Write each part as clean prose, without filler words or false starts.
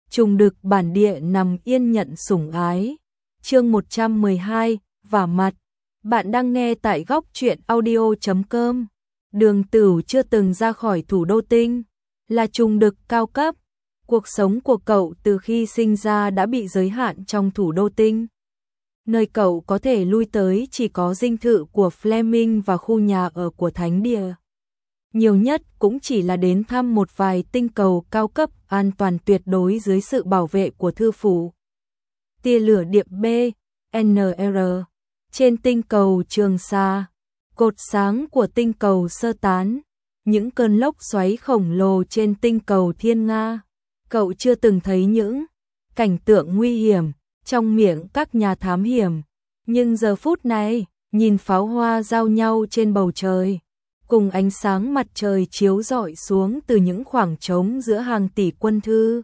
trùng đực bản địa nằm yên nhận sủng ái. Chương 112, vả mặt. Bạn đang nghe tại góc truyện audio.com. Đường Tửu chưa từng ra khỏi thủ đô tinh, là trùng đực cao cấp. Cuộc sống của cậu từ khi sinh ra đã bị giới hạn trong thủ đô tinh. Nơi cậu có thể lui tới chỉ có dinh thự của Fleming và khu nhà ở của Thánh Địa. Nhiều nhất cũng chỉ là đến thăm một vài tinh cầu cao cấp an toàn tuyệt đối dưới sự bảo vệ của thư phủ. Tia lửa điệp B, NR. Trên tinh cầu Trường Sa, cột sáng của tinh cầu sơ tán, những cơn lốc xoáy khổng lồ trên tinh cầu Thiên Nga. Cậu chưa từng thấy những cảnh tượng nguy hiểm trong miệng các nhà thám hiểm, nhưng giờ phút này, nhìn pháo hoa giao nhau trên bầu trời, cùng ánh sáng mặt trời chiếu rọi xuống từ những khoảng trống giữa hàng tỷ quân thư.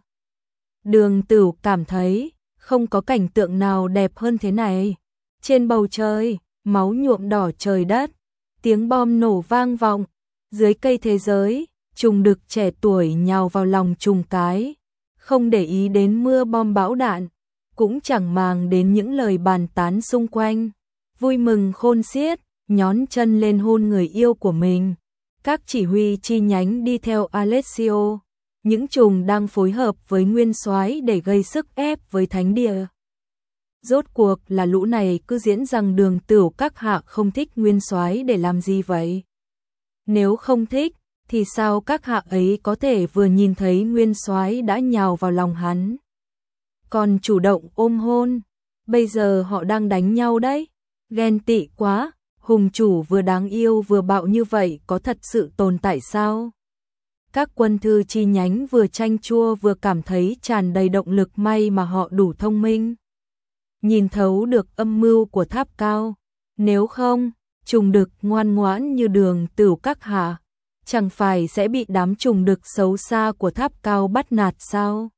Đường Tửu cảm thấy không có cảnh tượng nào đẹp hơn thế này. Trên bầu trời, máu nhuộm đỏ trời đất, tiếng bom nổ vang vọng. Dưới cây thế giới, trùng đực trẻ tuổi nhào vào lòng trùng cái, không để ý đến mưa bom bão đạn, cũng chẳng màng đến những lời bàn tán xung quanh. Vui mừng khôn xiết, nhón chân lên hôn người yêu của mình. Các chỉ huy chi nhánh đi theo Alessio, những trùng đang phối hợp với Nguyên Soái để gây sức ép với Thánh Địa. Rốt cuộc là lũ này cứ diễn rằng Đường Tửu các hạ không thích Nguyên Soái để làm gì vậy? Nếu không thích, thì sao các hạ ấy có thể vừa nhìn thấy Nguyên Soái đã nhào vào lòng hắn, còn chủ động ôm hôn? Bây giờ họ đang đánh nhau đấy. Ghen tị quá, hùng chủ vừa đáng yêu vừa bạo như vậy có thật sự tồn tại sao? Các quân thư chi nhánh vừa chanh chua vừa cảm thấy tràn đầy động lực, may mà họ đủ thông minh, nhìn thấu được âm mưu của Tháp Cao. Nếu không, trùng đực ngoan ngoãn như Đường Tửu các hạ, chẳng phải sẽ bị đám trùng đực xấu xa của Tháp Cao bắt nạt sao?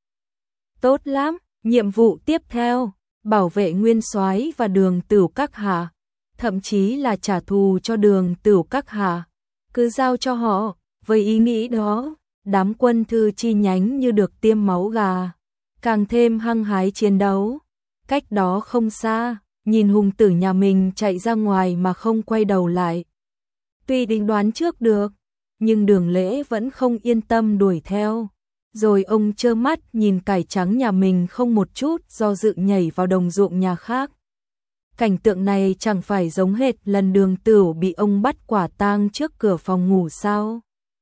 Tốt lắm, nhiệm vụ tiếp theo, bảo vệ Nguyên Soái và Đường Tửu các hạ, thậm chí là trả thù cho Đường Tửu các hạ. Cứ giao cho họ. Với ý nghĩ đó, đám quân thư chi nhánh như được tiêm máu gà, càng thêm hăng hái chiến đấu. Cách đó không xa, nhìn hùng tử nhà mình chạy ra ngoài mà không quay đầu lại. Tuy định đoán trước được, nhưng Đường Lễ vẫn không yên tâm đuổi theo. Rồi ông trơ mắt nhìn cải trắng nhà mình không một chút do dự nhảy vào đồng ruộng nhà khác. Cảnh tượng này chẳng phải giống hệt lần Đường Tửu bị ông bắt quả tang trước cửa phòng ngủ sao?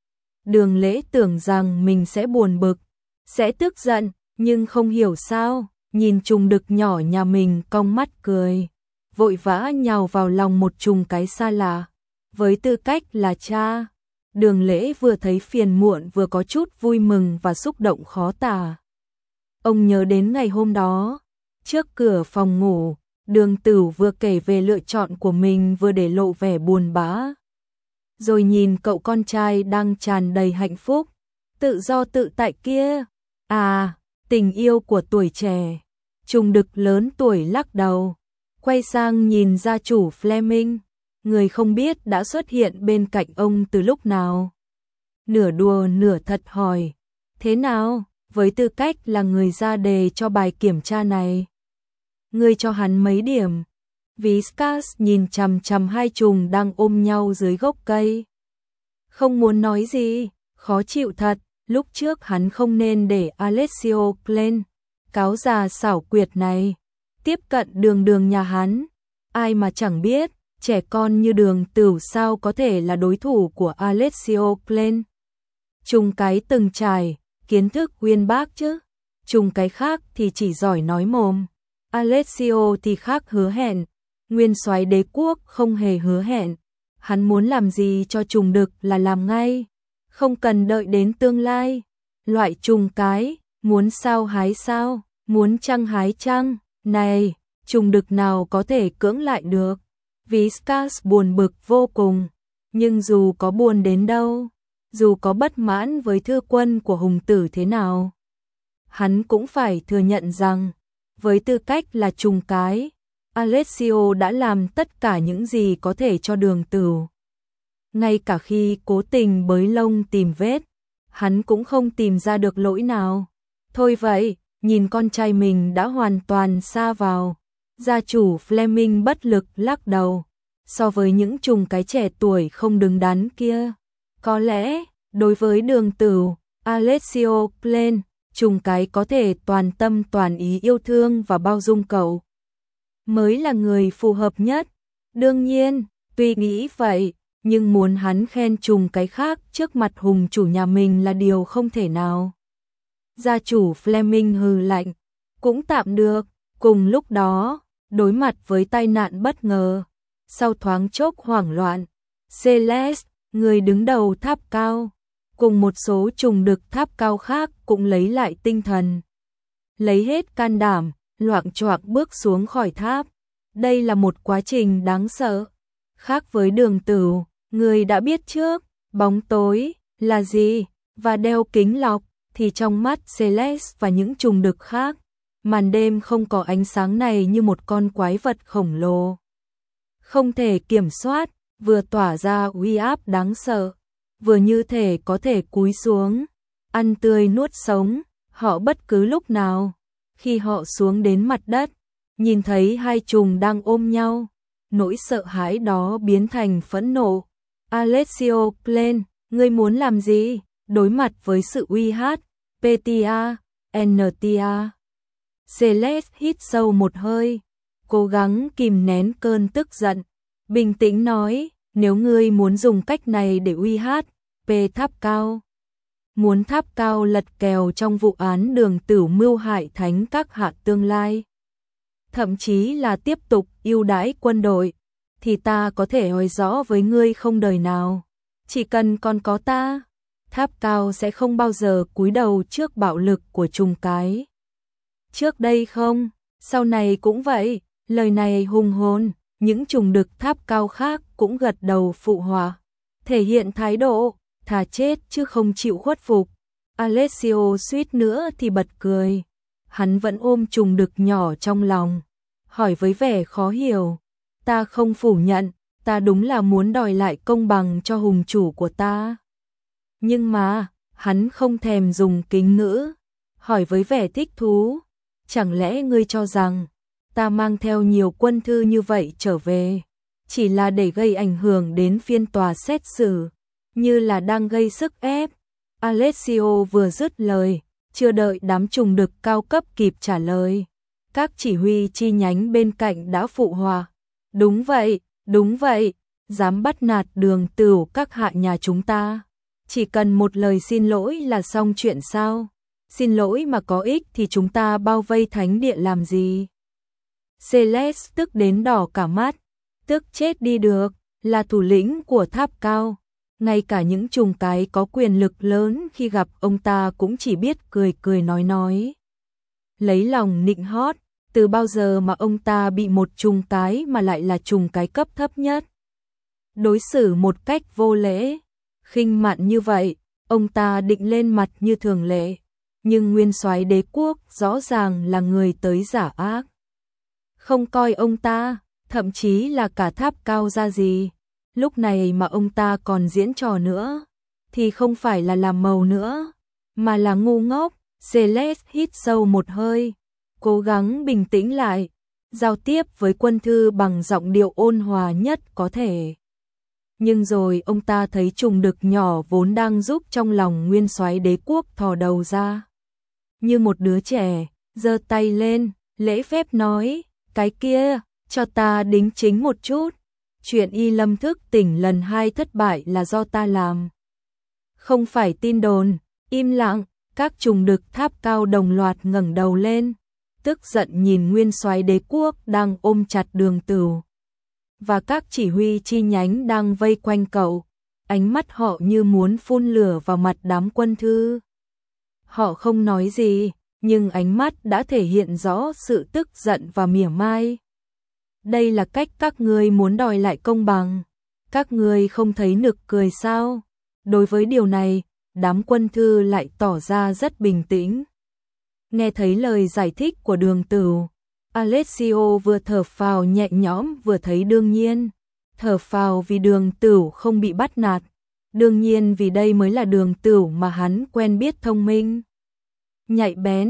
Đường Lễ tưởng rằng mình sẽ buồn bực, sẽ tức giận, nhưng không hiểu sao, nhìn trùng đực nhỏ nhà mình cong mắt cười, vội vã nhào vào lòng một trùng cái xa lạ. Với tư cách là cha, Đường Lễ vừa thấy phiền muộn vừa có chút vui mừng và xúc động khó tả. Ông nhớ đến ngày hôm đó, trước cửa phòng ngủ, Đường Tửu vừa kể về lựa chọn của mình vừa để lộ vẻ buồn bã. Rồi nhìn cậu con trai đang tràn đầy hạnh phúc, tự do tự tại kia. À, tình yêu của tuổi trẻ. Trùng đực lớn tuổi lắc đầu, quay sang nhìn gia chủ Fleming, người không biết đã xuất hiện bên cạnh ông từ lúc nào. Nửa đùa nửa thật hỏi, thế nào, với tư cách là người ra đề cho bài kiểm tra này, ngươi cho hắn mấy điểm? Viscas nhìn chằm chằm hai trùng đang ôm nhau dưới gốc cây. Không muốn nói gì, khó chịu thật, lúc trước hắn không nên để Alessio Klein, cáo già xảo quyệt này, tiếp cận đường nhà hắn. Ai mà chẳng biết, trẻ con như Đường Tửu sao có thể là đối thủ của Alessio Klein. Trùng cái từng trải, kiến thức uyên bác chứ. Trùng cái khác thì chỉ giỏi nói mồm. Alessio thì khác hứa hẹn. Nguyên Soái đế quốc không hề hứa hẹn. Hắn muốn làm gì cho trùng đực là làm ngay, không cần đợi đến tương lai. Loại trùng cái, muốn sao hái sao, muốn trăng hái trăng. Này, trùng đực nào có thể cưỡng lại được? Viscas buồn bực vô cùng. Nhưng dù có buồn đến đâu, dù có bất mãn với thư quân của hùng tử thế nào, hắn cũng phải thừa nhận rằng, với tư cách là trùng cái, Alessio đã làm tất cả những gì có thể cho Đường Tửu. Ngay cả khi cố tình bới lông tìm vết, hắn cũng không tìm ra được lỗi nào. Thôi vậy, nhìn con trai mình đã hoàn toàn sa vào. Gia chủ Fleming bất lực lắc đầu. So với những trùng cái trẻ tuổi không đứng đắn kia, có lẽ, đối với Đường Tửu, Alessio Plane, trùng cái có thể toàn tâm toàn ý yêu thương và bao dung cậu, mới là người phù hợp nhất. Đương nhiên, tuy nghĩ vậy, nhưng muốn hắn khen trùng cái khác trước mặt hùng chủ nhà mình là điều không thể nào. Gia chủ Fleming hừ lạnh, cũng tạm được. Cùng lúc đó, đối mặt với tai nạn bất ngờ, sau thoáng chốc hoảng loạn, Celeste, người đứng đầu tháp cao, cùng một số trùng đực tháp cao khác cũng lấy lại tinh thần. Lấy hết can đảm, loạng choạng bước xuống khỏi tháp. Đây là một quá trình đáng sợ. Khác với Đường Tửu, người đã biết trước, bóng tối là gì, và đeo kính lọc, thì trong mắt Celeste và những trùng đực khác, màn đêm không có ánh sáng này như một con quái vật khổng lồ, không thể kiểm soát, vừa tỏa ra uy áp đáng sợ, vừa như thể có thể cúi xuống, ăn tươi nuốt sống họ bất cứ lúc nào. Khi họ xuống đến mặt đất, nhìn thấy hai trùng đang ôm nhau, nỗi sợ hãi đó biến thành phẫn nộ. Alessio Plane, ngươi muốn làm gì? Đối mặt với sự uy hát, PTA, NTA. Celeste hít sâu một hơi, cố gắng kìm nén cơn tức giận, bình tĩnh nói, nếu ngươi muốn dùng cách này để uy hát, tháp cao, muốn tháp cao lật kèo trong vụ án Đường Tửu mưu hại thánh các hạ tương lai, thậm chí là tiếp tục ưu đãi quân đội, thì ta có thể nói rõ với ngươi không đời nào. Chỉ cần còn có ta, tháp cao sẽ không bao giờ cúi đầu trước bạo lực của trùng cái. Trước đây không, sau này cũng vậy. Lời này hùng hồn, những trùng đực tháp cao khác cũng gật đầu phụ họa, thể hiện thái độ thà chết chứ không chịu khuất phục. Alessio suýt nữa thì bật cười. Hắn vẫn ôm trùng đực nhỏ trong lòng, hỏi với vẻ khó hiểu, ta không phủ nhận, ta đúng là muốn đòi lại công bằng cho hùng chủ của ta. Nhưng mà, hắn không thèm dùng kính ngữ, hỏi với vẻ thích thú, chẳng lẽ ngươi cho rằng ta mang theo nhiều quân thư như vậy trở về, chỉ là để gây ảnh hưởng đến phiên tòa xét xử, như là đang gây sức ép. Alessio vừa dứt lời, chưa đợi đám trùng đực cao cấp kịp trả lời, các chỉ huy chi nhánh bên cạnh đã phụ họa. Đúng vậy, dám bắt nạt Đường Tửu các hạ nhà chúng ta, chỉ cần một lời xin lỗi là xong chuyện sao? Xin lỗi mà có ích thì chúng ta bao vây thánh địa làm gì? Celeste tức đến đỏ cả mắt, tức chết đi được, là thủ lĩnh của tháp cao. Ngay cả những trùng cái có quyền lực lớn khi gặp ông ta cũng chỉ biết cười cười nói. Lấy lòng nịnh hót, từ bao giờ mà ông ta bị một trùng cái mà lại là trùng cái cấp thấp nhất đối xử một cách vô lễ, khinh mạn như vậy. Ông ta định lên mặt như thường lệ, nhưng nguyên soái đế quốc rõ ràng là người tới giả ác, không coi ông ta, thậm chí là cả tháp cao ra gì. Lúc này mà ông ta còn diễn trò nữa, thì không phải là làm màu nữa, mà là ngu ngốc. Celeste hít sâu một hơi, cố gắng bình tĩnh lại, giao tiếp với quân thư bằng giọng điệu ôn hòa nhất có thể. Nhưng rồi ông ta thấy trùng đực nhỏ vốn đang giúp trong lòng nguyên soái đế quốc thò đầu ra, như một đứa trẻ, giơ tay lên, lễ phép nói, cái kia, cho ta đính chính một chút. Chuyện Y Lâm thức tỉnh lần 2 thất bại là do ta làm, không phải tin đồn. Im lặng, các trùng đực tháp cao đồng loạt ngẩng đầu lên, tức giận nhìn nguyên soái đế quốc đang ôm chặt Đường Tửu, và các chỉ huy chi nhánh đang vây quanh cậu. Ánh mắt họ như muốn phun lửa vào mặt đám quân thư. Họ không nói gì, nhưng ánh mắt đã thể hiện rõ sự tức giận và mỉa mai. Đây là cách các ngươi muốn đòi lại công bằng. Các ngươi không thấy nực cười sao? Đối với điều này, đám quân thư lại tỏ ra rất bình tĩnh. Nghe thấy lời giải thích của Đường Tửu, Alessio vừa thở phào nhẹ nhõm vừa thấy đương nhiên. Thở phào vì Đường Tửu không bị bắt nạt, đương nhiên vì đây mới là Đường Tửu mà hắn quen biết, thông minh, nhạy bén,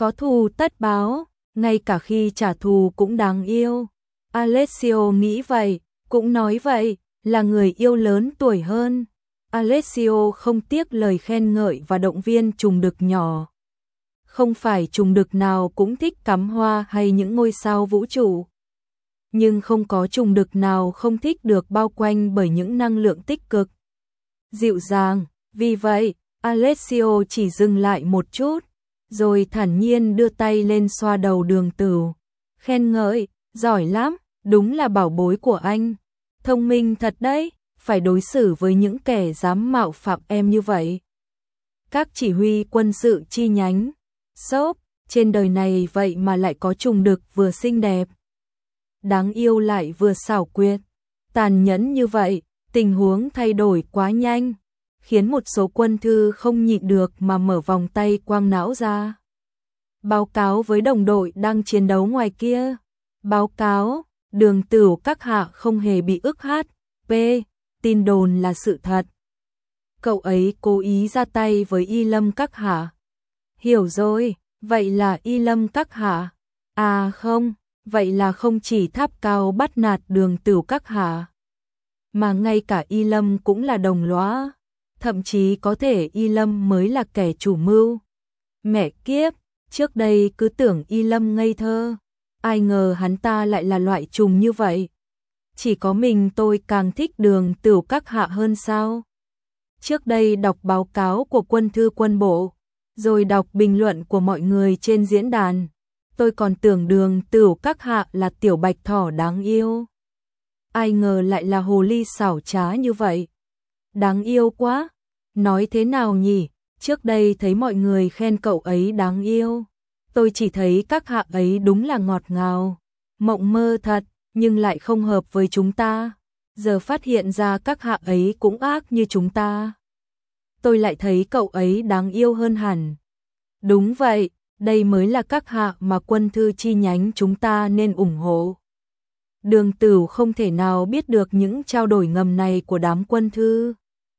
Có thù tất báo, ngay cả khi trả thù cũng đáng yêu. Alessio nghĩ vậy, cũng nói vậy, là người yêu lớn tuổi hơn. Alessio không tiếc lời khen ngợi và động viên trùng đực nhỏ. Không phải trùng đực nào cũng thích cắm hoa hay những ngôi sao vũ trụ. Nhưng không có trùng đực nào không thích được bao quanh bởi những năng lượng tích cực, dịu dàng. Vì vậy, Alessio chỉ dừng lại một chút, rồi thản nhiên đưa tay lên xoa đầu Đường Tửu, khen ngợi, giỏi lắm, đúng là bảo bối của anh. Thông minh thật đấy, phải đối xử với những kẻ dám mạo phạm em như vậy. Các chỉ huy quân sự chi nhánh, sốp, trên đời này vậy mà lại có trùng đực vừa xinh đẹp, đáng yêu lại vừa xảo quyệt, tàn nhẫn như vậy. Tình huống thay đổi quá nhanh, khiến một số quân thư không nhịn được mà mở vòng tay quang não ra. Báo cáo với đồng đội đang chiến đấu ngoài kia. Báo cáo, Đường Tửu các hạ không hề bị ức hiếp. Tin đồn là sự thật. Cậu ấy cố ý ra tay với Y Lâm các hạ. Hiểu rồi, vậy là Y Lâm các hạ. À không, vậy là không chỉ Tháp Cao bắt nạt Đường Tửu các hạ, mà ngay cả Y Lâm cũng là đồng lõa. Thậm chí có thể Y Lâm mới là kẻ chủ mưu. Mẹ kiếp, trước đây cứ tưởng Y Lâm ngây thơ, ai ngờ hắn ta lại là loại trùng như vậy. Chỉ có mình tôi càng thích Đường Tửu các hạ hơn sao? Trước đây đọc báo cáo của quân thư quân bộ, rồi đọc bình luận của mọi người trên diễn đàn, tôi còn tưởng Đường Tửu các hạ là tiểu bạch thỏ đáng yêu. Ai ngờ lại là hồ ly xảo trá như vậy. Đáng yêu quá. Nói thế nào nhỉ? Trước đây thấy mọi người khen cậu ấy đáng yêu, tôi chỉ thấy các hạ ấy đúng là ngọt ngào, mộng mơ thật, nhưng lại không hợp với chúng ta. Giờ phát hiện ra các hạ ấy cũng ác như chúng ta, tôi lại thấy cậu ấy đáng yêu hơn hẳn. Đúng vậy, đây mới là các hạ mà quân thư chi nhánh chúng ta nên ủng hộ. Đường Tửu không thể nào biết được những trao đổi ngầm này của đám quân thư.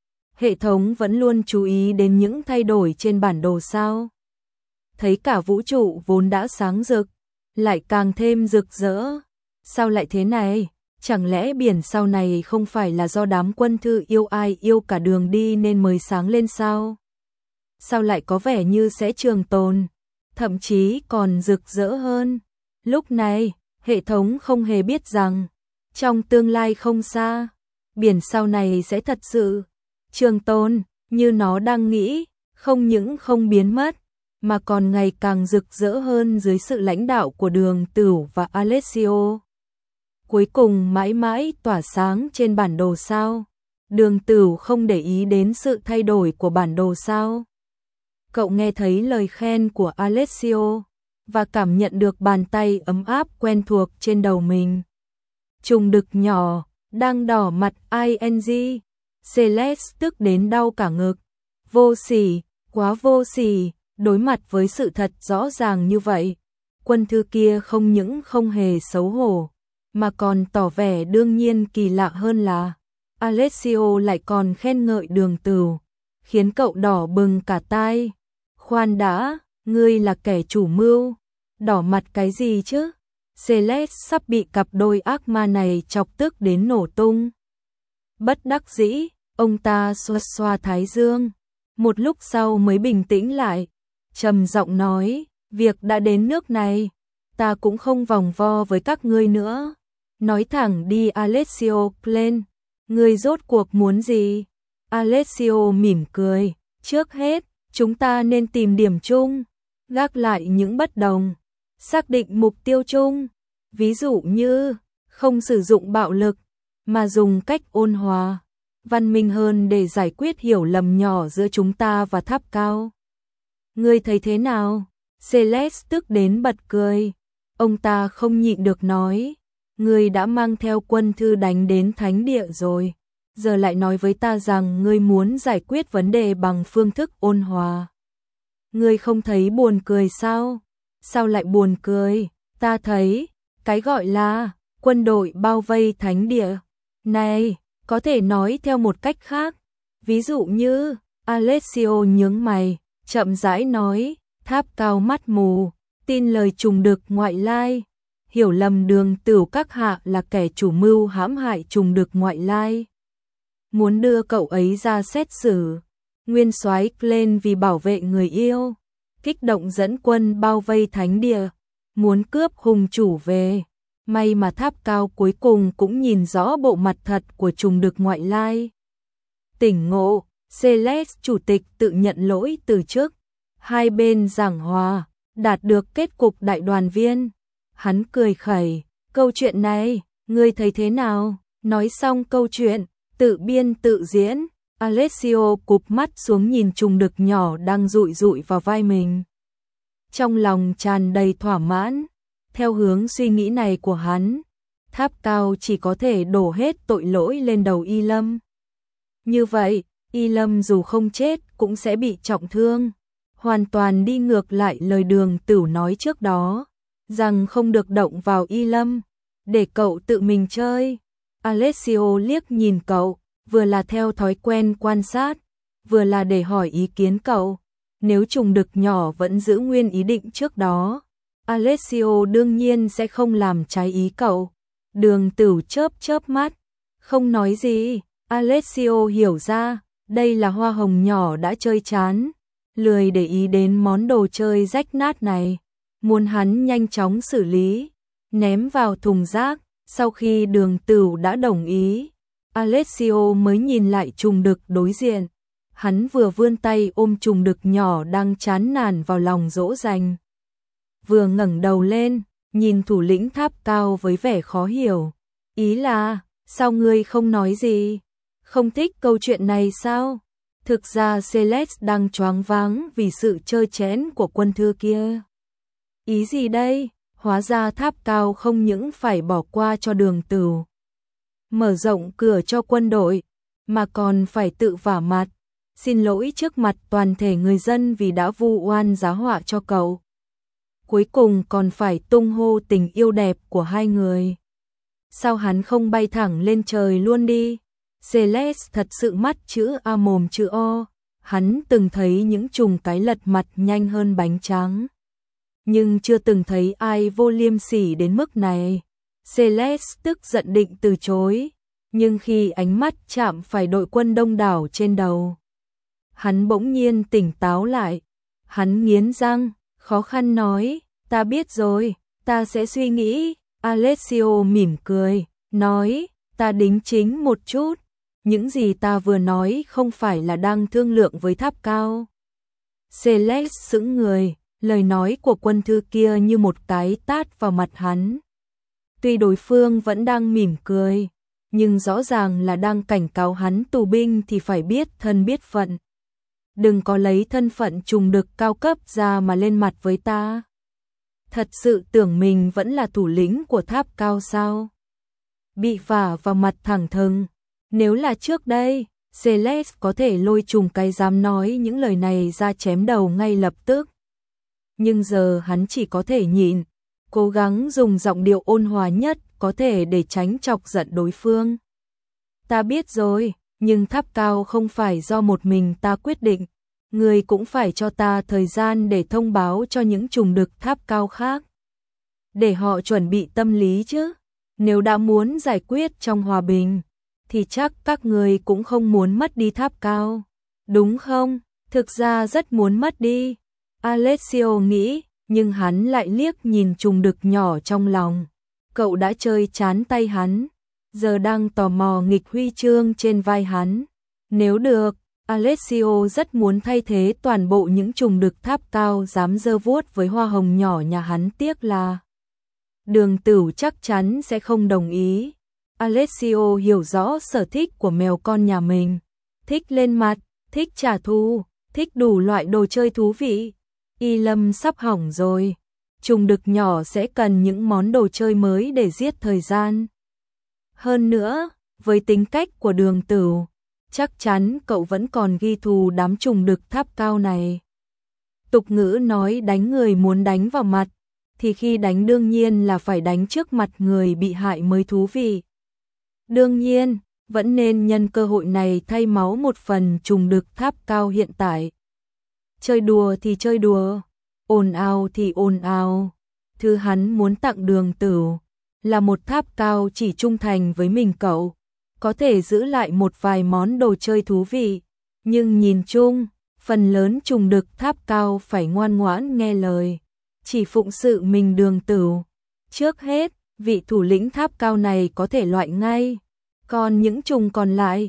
Hệ thống vẫn luôn chú ý đến những thay đổi trên bản đồ sao. Thấy cả vũ trụ vốn đã sáng rực, lại càng thêm rực rỡ. Sao lại thế này? Chẳng lẽ biển sau này không phải là do đám quân thư yêu ai yêu cả đường đi nên mới sáng lên sao? Sao lại có vẻ như sẽ trường tồn, thậm chí còn rực rỡ hơn? Lúc này, hệ thống không hề biết rằng, trong tương lai không xa, biển sau này sẽ thật sự trường tồn, như nó đang nghĩ, không những không biến mất, mà còn ngày càng rực rỡ hơn dưới sự lãnh đạo của Đường Tửu và Alessio. Cuối cùng mãi mãi tỏa sáng trên bản đồ sao? Đường Tửu không để ý đến sự thay đổi của bản đồ sao? Cậu nghe thấy lời khen của Alessio và cảm nhận được bàn tay ấm áp quen thuộc trên đầu mình. Trùng đực nhỏ đang đỏ mặt ing. Celeste tức đến đau cả ngực. Vô sỉ, quá vô sỉ, đối mặt với sự thật rõ ràng như vậy. Quân thư kia không những không hề xấu hổ, mà còn tỏ vẻ đương nhiên. Kỳ lạ hơn là Alessio lại còn khen ngợi Đường Tửu, khiến cậu đỏ bừng cả tai. Khoan đã, ngươi là kẻ chủ mưu, đỏ mặt cái gì chứ? Celeste sắp bị cặp đôi ác ma này chọc tức đến nổ tung. Bất đắc dĩ, ông ta xoa xoa thái dương, một lúc sau mới bình tĩnh lại, trầm giọng nói, việc đã đến nước này, ta cũng không vòng vo với các ngươi nữa. Nói thẳng đi Alessio lên, ngươi rốt cuộc muốn gì? Alessio mỉm cười, trước hết, chúng ta nên tìm điểm chung, gác lại những bất đồng, xác định mục tiêu chung, ví dụ như không sử dụng bạo lực, mà dùng cách ôn hòa, văn minh hơn để giải quyết hiểu lầm nhỏ giữa chúng ta và Tháp Cao. Ngươi thấy thế nào? Celeste tức đến bật cười. Ông ta không nhịn được nói, ngươi đã mang theo quân thư đánh đến thánh địa rồi, giờ lại nói với ta rằng ngươi muốn giải quyết vấn đề bằng phương thức ôn hòa. Ngươi không thấy buồn cười sao? Sao lại buồn cười? Ta thấy, cái gọi là quân đội bao vây thánh địa này, có thể nói theo một cách khác. Ví dụ như, Alessio nhướng mày, chậm rãi nói, Tháp Cao mắt mù, tin lời trùng đực ngoại lai, hiểu lầm Đường Tửu các hạ là kẻ chủ mưu hãm hại trùng đực ngoại lai. Muốn đưa cậu ấy ra xét xử. Nguyên soái lên vì bảo vệ người yêu, kích động dẫn quân bao vây thánh địa, muốn cướp hùng chủ về. May mà Tháp Cao cuối cùng cũng nhìn rõ bộ mặt thật của trùng đực ngoại lai. Tỉnh ngộ, Celeste chủ tịch tự nhận lỗi từ chức. Hai bên giảng hòa, đạt được kết cục đại đoàn viên. Hắn cười khẩy, câu chuyện này, ngươi thấy thế nào? Nói xong câu chuyện, tự biên tự diễn, Alessio cụp mắt xuống nhìn trùng đực nhỏ đang dụi dụi vào vai mình. Trong lòng tràn đầy thỏa mãn, theo hướng suy nghĩ này của hắn, Tháp Cao chỉ có thể đổ hết tội lỗi lên đầu Y Lâm. Như vậy, Y Lâm dù không chết cũng sẽ bị trọng thương, hoàn toàn đi ngược lại lời Đường Tửu nói trước đó, rằng không được động vào Y Lâm, để cậu tự mình chơi. Alessio liếc nhìn cậu, vừa là theo thói quen quan sát, vừa là để hỏi ý kiến cậu. Nếu trùng đực nhỏ vẫn giữ nguyên ý định trước đó, Alessio đương nhiên sẽ không làm trái ý cậu. Đường Tửu chớp chớp mắt, không nói gì. Alessio hiểu ra, đây là hoa hồng nhỏ đã chơi chán, lười để ý đến món đồ chơi rách nát này, muốn hắn nhanh chóng xử lý, ném vào thùng rác. Sau khi Đường Tửu đã đồng ý, Alessio mới nhìn lại trùng đực đối diện. Hắn vừa vươn tay ôm trùng đực nhỏ đang chán nản vào lòng dỗ dành, vừa ngẩng đầu lên, nhìn thủ lĩnh Tháp Cao với vẻ khó hiểu. Ý là, sao ngươi không nói gì? Không thích câu chuyện này sao? Thực ra Celeste đang choáng váng vì sự trơ trẽn của quân thư kia. Ý gì đây? Hóa ra Tháp Cao không những phải bỏ qua cho Đường Tửu, mở rộng cửa cho quân đội, mà còn phải tự vả mặt, xin lỗi trước mặt toàn thể người dân vì đã vu oan giá họa cho cậu. Cuối cùng còn phải tung hô tình yêu đẹp của hai người. Sao hắn không bay thẳng lên trời luôn đi? Celeste thật sự mắt chữ A mồm chữ O, hắn từng thấy những trùng cái lật mặt nhanh hơn bánh tráng, nhưng chưa từng thấy ai vô liêm sỉ đến mức này. Celeste tức giận định từ chối, nhưng khi ánh mắt chạm phải đội quân đông đảo trên đầu, hắn bỗng nhiên tỉnh táo lại. Hắn nghiến răng, khó khăn nói, ta biết rồi, ta sẽ suy nghĩ. Alessio mỉm cười, nói, ta đính chính một chút, những gì ta vừa nói không phải là đang thương lượng với Tháp Cao. Celeste sững người, lời nói của quân thư kia như một cái tát vào mặt hắn. Tuy đối phương vẫn đang mỉm cười, nhưng rõ ràng là đang cảnh cáo hắn tù binh thì phải biết thân biết phận. Đừng có lấy thân phận trùng đực cao cấp ra mà lên mặt với ta. Thật sự tưởng mình vẫn là thủ lĩnh của Tháp Cao sao? Bị vả vào mặt thẳng thừng. Nếu là trước đây, Celeste có thể lôi trùng cái dám nói những lời này ra chém đầu ngay lập tức. Nhưng giờ hắn chỉ có thể nhịn, cố gắng dùng giọng điệu ôn hòa nhất có thể để tránh chọc giận đối phương. Ta biết rồi, nhưng Tháp Cao không phải do một mình ta quyết định, người cũng phải cho ta thời gian để thông báo cho những trùng đực Tháp Cao khác, để họ chuẩn bị tâm lý chứ. Nếu đã muốn giải quyết trong hòa bình, thì chắc các người cũng không muốn mất đi Tháp Cao, đúng không? Thực ra rất muốn mất đi, Alessio nghĩ, nhưng hắn lại liếc nhìn trùng đực nhỏ trong lòng. Cậu đã chơi chán tay hắn, giờ đang tò mò nghịch huy chương trên vai hắn. Nếu được, Alessio rất muốn thay thế toàn bộ những trùng đực Tháp Cao dám giơ vuốt với hoa hồng nhỏ nhà hắn, tiếc là Đường Tửu chắc chắn sẽ không đồng ý. Alessio hiểu rõ sở thích của mèo con nhà mình, thích lên mặt, thích trả thù, thích đủ loại đồ chơi thú vị. Y Lâm sắp hỏng rồi, trùng đực nhỏ sẽ cần những món đồ chơi mới để giết thời gian. Hơn nữa, với tính cách của Đường Tửu, chắc chắn cậu vẫn còn ghi thù đám trùng đực Tháp Cao này. Tục ngữ nói đánh người muốn đánh vào mặt, thì khi đánh đương nhiên là phải đánh trước mặt người bị hại mới thú vị. Đương nhiên, vẫn nên nhân cơ hội này thay máu một phần trùng đực Tháp Cao hiện tại. Chơi đùa thì chơi đùa, ồn ào thì ồn ào. Thứ hắn muốn tặng Đường Tửu là một tháp cao chỉ trung thành với mình cậu, có thể giữ lại một vài món đồ chơi thú vị, nhưng nhìn chung, phần lớn trùng đực tháp cao phải ngoan ngoãn nghe lời, chỉ phụng sự mình Đường Tửu. Trước hết, vị thủ lĩnh tháp cao này có thể loại ngay, còn những trùng còn lại,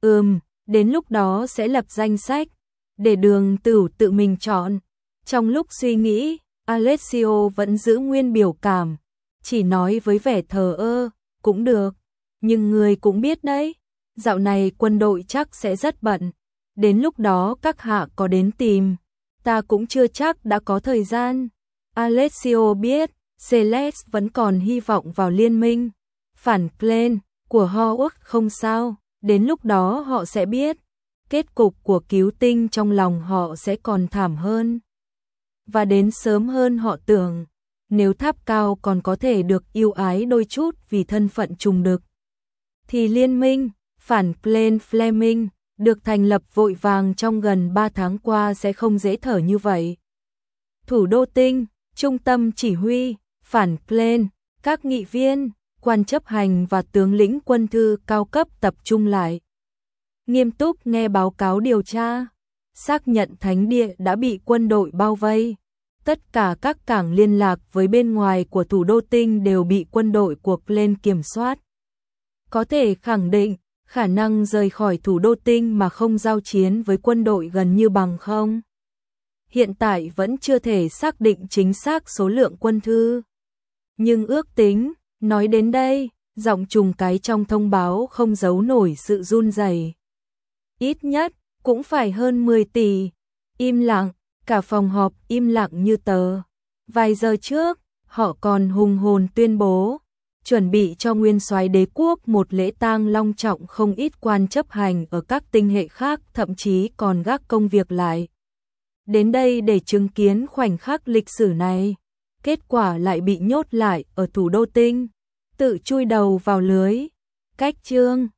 đến lúc đó sẽ lập danh sách, để Đường Tửu tự mình chọn. Trong lúc suy nghĩ, Alessio vẫn giữ nguyên biểu cảm, chỉ nói với vẻ thờ ơ, cũng được, nhưng người cũng biết đấy, dạo này quân đội chắc sẽ rất bận, đến lúc đó các hạ có đến tìm, ta cũng chưa chắc đã có thời gian. Alessio biết, Celeste vẫn còn hy vọng vào liên minh phản Glenn của Howard không sao, đến lúc đó họ sẽ biết, kết cục của cứu tinh trong lòng họ sẽ còn thảm hơn. Và đến sớm hơn họ tưởng, nếu tháp cao còn có thể được yêu ái đôi chút vì thân phận trùng đực, thì liên minh phản Glenn Fleming được thành lập vội vàng trong gần 3 tháng qua sẽ không dễ thở như vậy. Thủ đô tinh, trung tâm chỉ huy, phản Glenn, các nghị viên, quan chấp hành và tướng lĩnh quân thư cao cấp tập trung lại. Nghiêm túc nghe báo cáo điều tra, xác nhận thánh địa đã bị quân đội bao vây. Tất cả các cảng liên lạc với bên ngoài của thủ đô tinh đều bị quân đội của Glenn kiểm soát. Có thể khẳng định, khả năng rời khỏi thủ đô tinh mà không giao chiến với quân đội gần như bằng không. Hiện tại vẫn chưa thể xác định chính xác số lượng quân thư. Nhưng ước tính, nói đến đây, giọng trùng cái trong thông báo không giấu nổi sự run rẩy. Ít nhất, cũng phải hơn 10 tỷ. Im lặng, cả phòng họp im lặng như tờ. Vài giờ trước, họ còn hùng hồn tuyên bố, chuẩn bị cho nguyên soái đế quốc một lễ tang long trọng, không ít quan chấp hành ở các tinh hệ khác thậm chí còn gác công việc lại. Đến đây để chứng kiến khoảnh khắc lịch sử này, kết quả lại bị nhốt lại ở thủ đô tinh, tự chui đầu vào lưới. Cách chương